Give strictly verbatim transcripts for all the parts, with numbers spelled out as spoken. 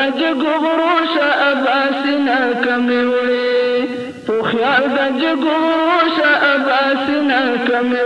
جګو غروشه اباسنا کمې وړې په خیال د جګو غروشه اباسنا کمې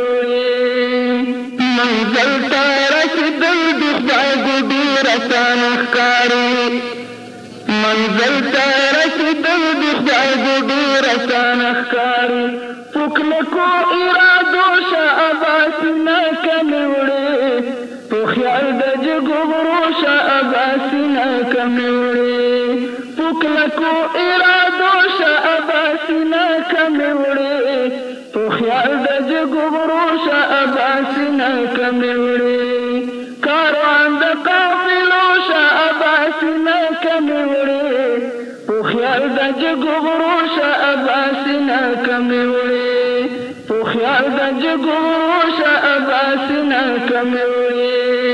وړې منزل ته رسېدل د خدای ګوډې راسانه ښکاري منزل ته رسېدل د خدای ګوډې راسانه ښکاري په کلکو ارادو شه اباسنا کمې وړې په خیال د جګو غروشه اباسنا کمې وړې په کلکو ارادو شه اباسنا کمې وړې په خیال د جګو غروشه اباسنا کمې وړې کاروان د قافلو شه اباسنا کمې وړې په خیال د جګو غروشه اباسنا کمې وړې په خیال د جګو غروشه اباسنا کمې وړې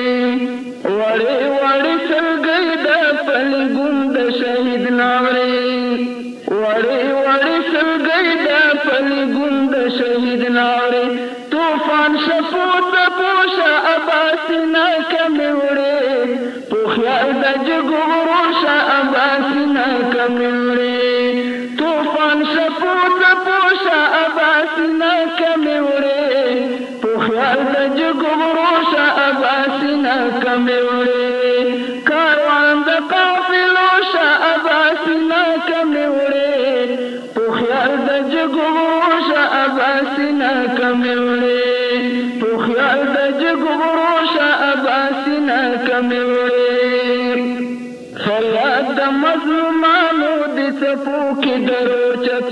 وړې وړې سلګۍ د پلګون د شهید ناورې وړې وړې سلګۍ د پلګون د شهید ناورې طوفان شپو د پوشه اباسنا کمې وړې په خیال د جګو غروشه اباسنا کمې وړې طوفان شپو د پوشه اباسنا کمې وړې په خیال د جګو غروشه اباسنا کمې وړې کاروان د قافلو شه اباسنا کمې وړې په خیال د جګو غروشه اباسنا کمې وړې په خیال د جګو غروشه اباسنا کمې وړې فریاد د مظلومانو د څپو کې درو چت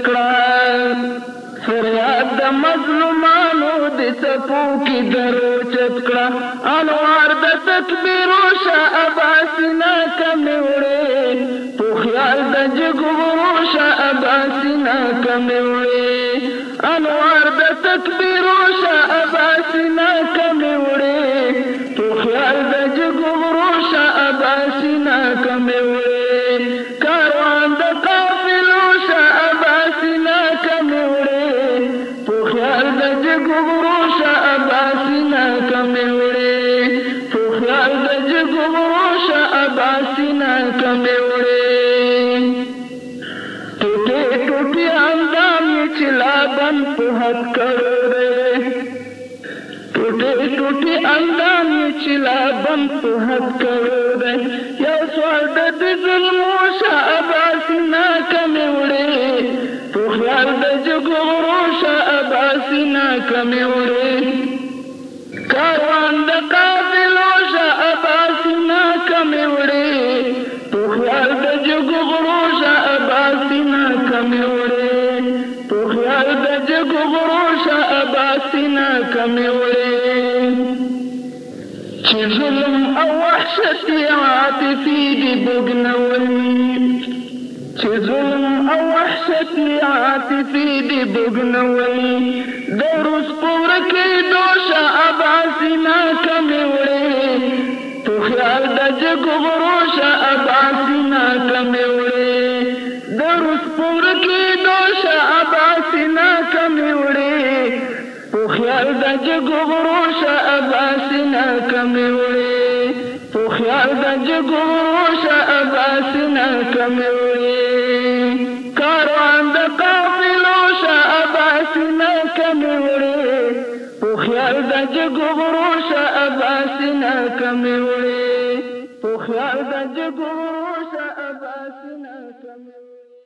کړه فریاد د مظلومانو د څپو کې درو چت کړه انوار د تکبیرو شه اباسنا کمې وړې په خیال د جګو غروشه اباسنا کمې وړې انوار د تکبیرو شه اباسنا کمې وړې په خیال د جګو غروشه اباسنا کمې وړې کاروان د قافلو شه اباسنا کمې وړې په خیال د جګو غروشه اباسنا کمې وړې په خیال د جګو غروشه اباسنا کمې وړې ټوټې ټوټې اندام یې چې لا بند په حد کړی دی ټوټې ټوټې اندام یې چې لا بند په حد کړی دی یو سوال د دې ظلمو شه اباسنا کمې وړې په خیال د جګو غروشه اباسنا کمې وړې کاروان د قافلو شه اباسنا کمې وړې په خیال د جګو غروشه اباسنا کمې وړې په خیال د جګو غروشه اباسنا کمې وړې چې ظلم او وحشت عاطفي دي بوږنولي چې ظلم او وحشت عاطفي دي بوږنولي د روس په ورکېدو شه اباسنا کمې وړې په خیال د جګو غروشه اباسنا کمې وړې د روس په ورکېدو شه اباسنا کمې وړې په خیال د جګو غروشه اباسنا کمې وړې په خیال د جګو غروشه اباسنا کمې وړې کاروان د قافلو شه اباسنا کمې وړې په خیال د جګو غروشه اباسنا کمې وړې په خیال د جګو غروشه اباسنا کمې وړې